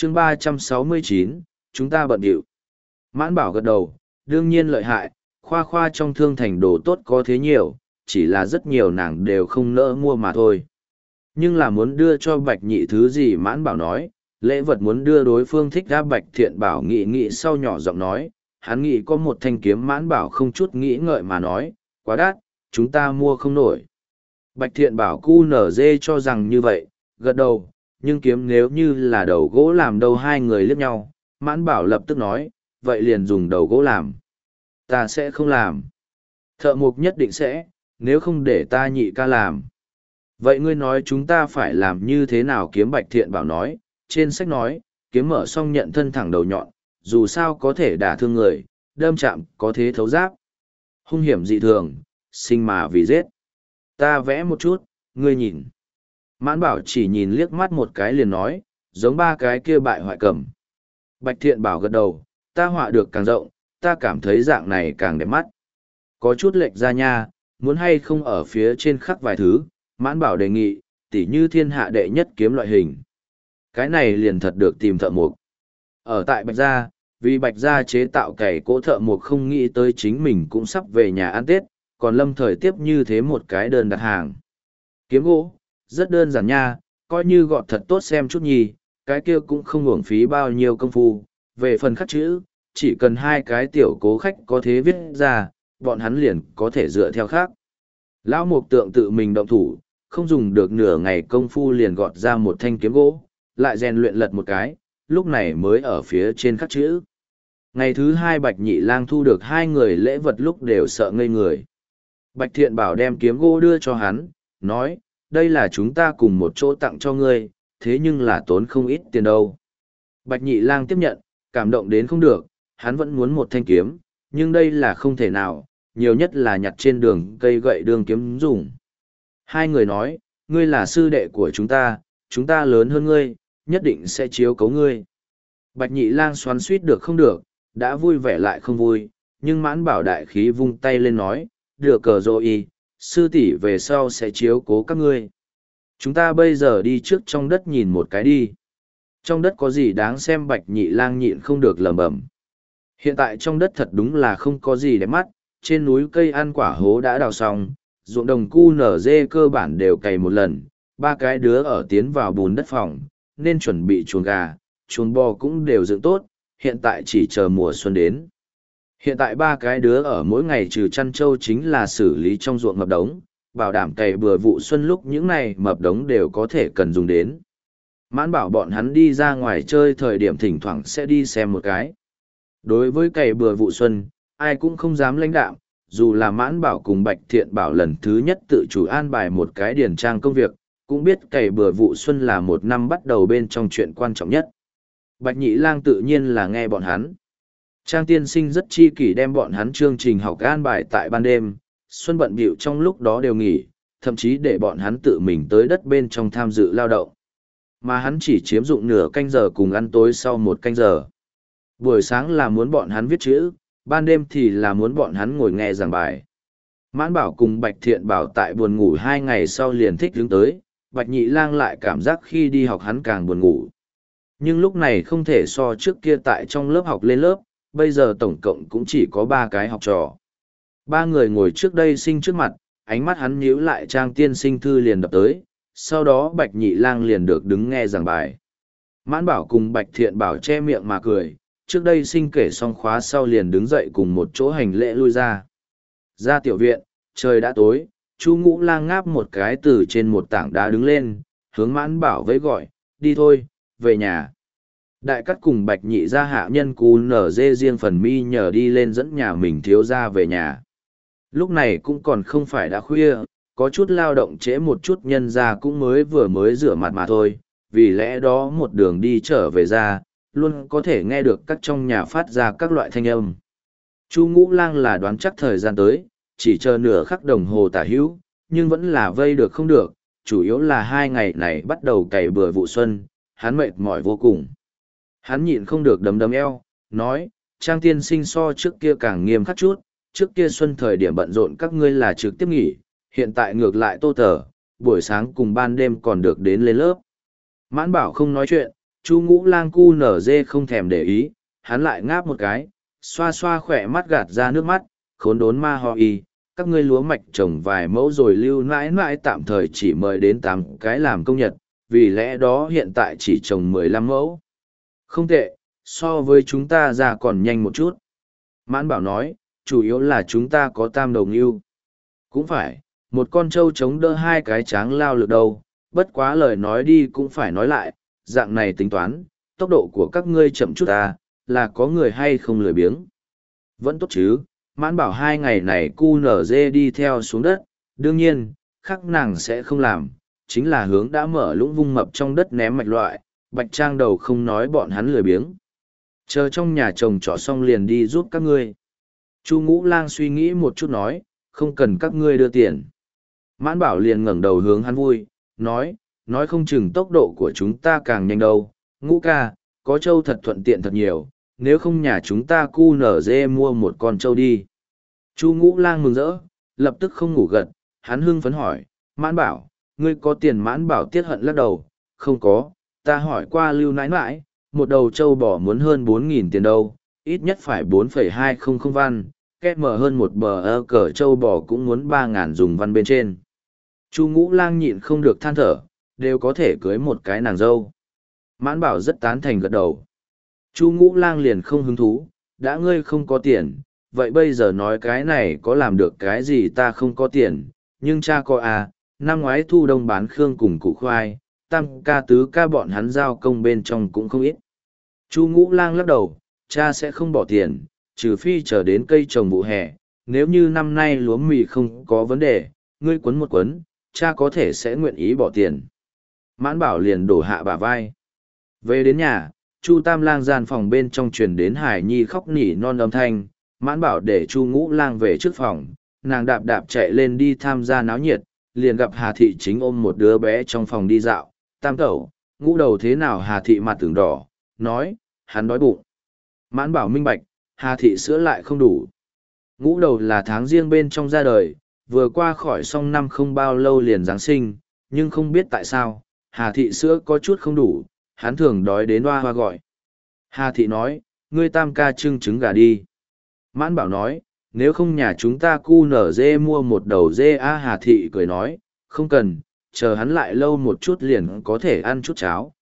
chương 369, chúng ta bận điệu. Mãn Bảo gật đầu, đương nhiên lợi hại, khoa khoa trong thương thành đồ tốt có thế nhiều, chỉ là rất nhiều nàng đều không nỡ mua mà thôi. Nhưng là muốn đưa cho Bạch Nhị thứ gì Mãn Bảo nói, lễ vật muốn đưa đối phương thích ra. Bạch Thiện Bảo nghĩ sau nhỏ giọng nói, hắn nghĩ có một thanh kiếm. Mãn Bảo không chút nghĩ ngợi mà nói, quá đắt, chúng ta mua không nổi. Bạch Thiện Bảo cu nở dê cho rằng như vậy, gật đầu, nhưng kiếm nếu như là đầu gỗ làm đâu. Hai người liếc nhau, Mãn Bảo lập tức nói, vậy liền dùng đầu gỗ làm. Ta sẽ không làm. Thợ mộc nhất định sẽ, nếu không để ta nhị ca làm. Vậy ngươi nói chúng ta phải làm như thế nào? Kiếm Bạch Thiện Bảo nói, trên sách nói, kiếm mở xong nhận thân thẳng đầu nhọn, dù sao có thể đả thương người, đâm chạm có thế thấu giáp. Hung hiểm dị thường, sinh mà vì giết. Ta vẽ một chút, ngươi nhìn. Mãn Bảo chỉ nhìn liếc mắt một cái liền nói, giống ba cái kia bại hoại cầm. Bạch Thiện Bảo gật đầu, ta họa được càng rộng, ta cảm thấy dạng này càng đẹp mắt. Có chút lệch ra nha, muốn hay không ở phía trên khắc vài thứ. Mãn Bảo đề nghị, tỉ như thiên hạ đệ nhất kiếm loại hình. Cái này liền thật được tìm thợ mộc. Ở tại Bạch Gia, vì Bạch Gia chế tạo cày cỗ, thợ mộc không nghĩ tới chính mình cũng sắp về nhà ăn Tết, còn lâm thời tiếp như thế một cái đơn đặt hàng. Kiếm gỗ, rất đơn giản nha, coi như gọt thật tốt xem chút nhì, cái kia cũng không uổng phí bao nhiêu công phu. Về phần khắc chữ, chỉ cần hai cái tiểu cố khách có thế viết ra, bọn hắn liền có thể dựa theo khác. Lão mộc tượng tự mình động thủ, không dùng được nửa ngày công phu liền gọt ra một thanh kiếm gỗ, lại rèn luyện lật một cái, lúc này mới ở phía trên khắc chữ. Ngày thứ hai Bạch Nhị Lang thu được hai người lễ vật lúc đều sợ ngây người. Bạch Thiện Bảo đem kiếm gỗ đưa cho hắn, nói, đây là chúng ta cùng một chỗ tặng cho ngươi, thế nhưng là tốn không ít tiền đâu. Bạch Nhị Lang tiếp nhận, cảm động đến không được, hắn vẫn muốn một thanh kiếm, nhưng đây là không thể nào, nhiều nhất là nhặt trên đường cây gậy đường kiếm dùng. Hai người nói, ngươi là sư đệ của chúng ta lớn hơn ngươi, nhất định sẽ chiếu cố ngươi. Bạch Nhị Lang xoắn suýt được không được, đã vui vẻ lại không vui, nhưng Mãn Bảo đại khí vung tay lên nói, được cờ rồi, sư tỷ về sau sẽ chiếu cố các ngươi. Chúng ta bây giờ đi trước trong đất nhìn một cái đi. Trong đất có gì đáng xem? Bạch Nhị Lang nhịn không được lẩm bẩm. Hiện tại trong đất thật đúng là không có gì để mắt, trên núi cây ăn quả hố đã đào xong, ruộng đồng cu nở dê cơ bản đều cày một lần, ba cái đứa ở tiến vào bùn đất phòng, nên chuẩn bị chuồng gà, chuồng bò cũng đều dựng tốt, hiện tại chỉ chờ mùa xuân đến. Hiện tại ba cái đứa ở mỗi ngày trừ chăn trâu chính là xử lý trong ruộng mập đống, bảo đảm cày bừa vụ xuân lúc những này mập đống đều có thể cần dùng đến. Mãn Bảo bọn hắn đi ra ngoài chơi thời điểm thỉnh thoảng sẽ đi xem một cái. Đối với cày bừa vụ xuân, ai cũng không dám lãnh đạm, dù là Mãn Bảo cùng Bạch Thiện Bảo lần thứ nhất tự chủ an bài một cái điển trang công việc, cũng biết cày bừa vụ xuân là một năm bắt đầu bên trong chuyện quan trọng nhất. Bạch Nhị Lang tự nhiên là nghe bọn hắn. Trang tiên sinh rất chi kỷ đem bọn hắn chương trình học an bài tại ban đêm, xuân bận bịu trong lúc đó đều nghỉ, thậm chí để bọn hắn tự mình tới đất bên trong tham dự lao động. Mà hắn chỉ chiếm dụng nửa canh giờ cùng ăn tối sau một canh giờ. Buổi sáng là muốn bọn hắn viết chữ, ban đêm thì là muốn bọn hắn ngồi nghe giảng bài. Mãn Bảo cùng Bạch Thiện Bảo tại buồn ngủ 2 ngày sau liền thích đứng tới, Bạch Nhị Lang lại cảm giác khi đi học hắn càng buồn ngủ. Nhưng lúc này không thể so trước kia tại trong lớp học lên lớp, bây giờ tổng cộng cũng chỉ có 3 cái học trò. 3 người ngồi trước đây sinh trước mặt, ánh mắt hắn nhíu lại, Trang tiên sinh thư liền đập tới, sau đó Bạch Nhị Lang liền được đứng nghe giảng bài. Mãn Bảo cùng Bạch Thiện Bảo che miệng mà cười, trước đây sinh kể xong khóa sau liền đứng dậy cùng một chỗ hành lễ lui ra. Ra tiểu viện, trời đã tối, Chu Ngũ Lang ngáp một cái từ trên một tảng đá đứng lên, hướng Mãn Bảo với gọi, đi thôi, về nhà. Đại Cát cùng Bạch Nhị gia hạ nhân cú nở dê riêng phần mi nhờ đi lên dẫn nhà mình thiếu gia về nhà. Lúc này cũng còn không phải đã khuya, có chút lao động trễ một chút nhân ra cũng mới rửa mặt mà thôi, vì lẽ đó một đường đi trở về ra, luôn có thể nghe được các trong nhà phát ra các loại thanh âm. Chu Ngũ Lang là đoán chắc thời gian tới, chỉ chờ nửa khắc đồng hồ tả hữu, nhưng vẫn là vây được không được, chủ yếu là 2 ngày này bắt đầu cày bừa vụ xuân, hắn mệt mỏi vô cùng. Hắn nhịn không được đấm đấm eo, nói, Trang tiên sinh so trước kia càng nghiêm khắc chút, trước kia xuân thời điểm bận rộn các ngươi là trực tiếp nghỉ, hiện tại ngược lại tô tở, buổi sáng cùng ban đêm còn được đến lên lớp. Mãn Bảo không nói chuyện, Chu Ngũ Lang cu nở dê không thèm để ý, hắn lại ngáp một cái, xoa xoa khỏe mắt gạt ra nước mắt, khốn đốn ma ho y, các ngươi lúa mạch trồng vài mẫu rồi lưu mãi mãi tạm thời chỉ mời đến 8 cái làm công nhật, vì lẽ đó hiện tại chỉ trồng 15 mẫu. Không tệ, so với chúng ta ra còn nhanh một chút. Mãn Bảo nói, chủ yếu là chúng ta có tam đầu ngưu. Cũng phải, một con trâu chống đỡ 2 cái tráng lao lực đâu, bất quá lời nói đi cũng phải nói lại, dạng này tính toán, tốc độ của các ngươi chậm chút ta, là có người hay không lười biếng. Vẫn tốt chứ, Mãn Bảo 2 ngày này cu nở dê đi theo xuống đất, đương nhiên, khắc nàng sẽ không làm, chính là hướng đã mở lũng vung mập trong đất ném mạch loại, Bạch Trang đầu không nói bọn hắn lười biếng. Chờ trong nhà chồng trọ xong liền đi giúp các ngươi. Chu Ngũ Lang suy nghĩ một chút nói, không cần các ngươi đưa tiền. Mãn Bảo liền ngẩng đầu hướng hắn vui, nói không chừng tốc độ của chúng ta càng nhanh đâu. Ngũ ca, có trâu thật thuận tiện thật nhiều, nếu không nhà chúng ta cu nở dê mua một con trâu đi. Chu Ngũ Lang mừng rỡ, lập tức không ngủ gật, hắn hưng phấn hỏi, Mãn Bảo, ngươi có tiền? Mãn Bảo tiếc hận lắc đầu, không có, ta hỏi qua Lưu nãi nãi, một đầu trâu bò muốn hơn 4.000 tiền đâu, ít nhất phải 4,200 văn, kết mở hơn một bờ cờ trâu bò cũng muốn 3.000 dùng văn bên trên. Chu Ngũ Lang nhịn không được than thở, đều có thể cưới một cái nàng dâu. Mãn Bảo rất tán thành gật đầu. Chu Ngũ Lang liền không hứng thú, đã ngươi không có tiền, vậy bây giờ nói cái này có làm được cái gì? Ta không có tiền, nhưng cha có à, năm ngoái thu đông bán khương cùng củ khoai, tam ca tứ ca bọn hắn giao công bên trong cũng không ít. Chu Ngũ Lang lắc đầu, cha sẽ không bỏ tiền, trừ phi chờ đến cây trồng vụ hè, nếu như năm nay lúa mì không có vấn đề, ngươi quấn một quấn, cha có thể sẽ nguyện ý bỏ tiền. Mãn Bảo liền đổ hạ bả vai. Về đến nhà, Chu Tam Lang gian phòng bên trong truyền đến Hải Nhi khóc nỉ non âm thanh, Mãn Bảo để Chu Ngũ Lang về trước phòng, nàng đạp đạp chạy lên đi tham gia náo nhiệt, liền gặp Hà Thị chính ôm một đứa bé trong phòng đi dạo, Tam tẩu, Ngũ đầu thế nào? Hà Thị mặt tưởng đỏ, nói, hắn đói bụng. Mãn Bảo minh bạch, Hà Thị sữa lại không đủ. Ngũ đầu là tháng riêng bên trong ra đời, vừa qua khỏi xong năm không bao lâu liền Giáng sinh, nhưng không biết tại sao, Hà Thị sữa có chút không đủ, hắn thường đói đến hoa hoa gọi. Hà Thị nói, ngươi Tam ca trưng trứng gà đi. Mãn Bảo nói, nếu không nhà chúng ta cu nở dê mua một đầu dê à? Hà Thị cười nói, không cần, chờ hắn lại lâu một chút liền có thể ăn chút cháo.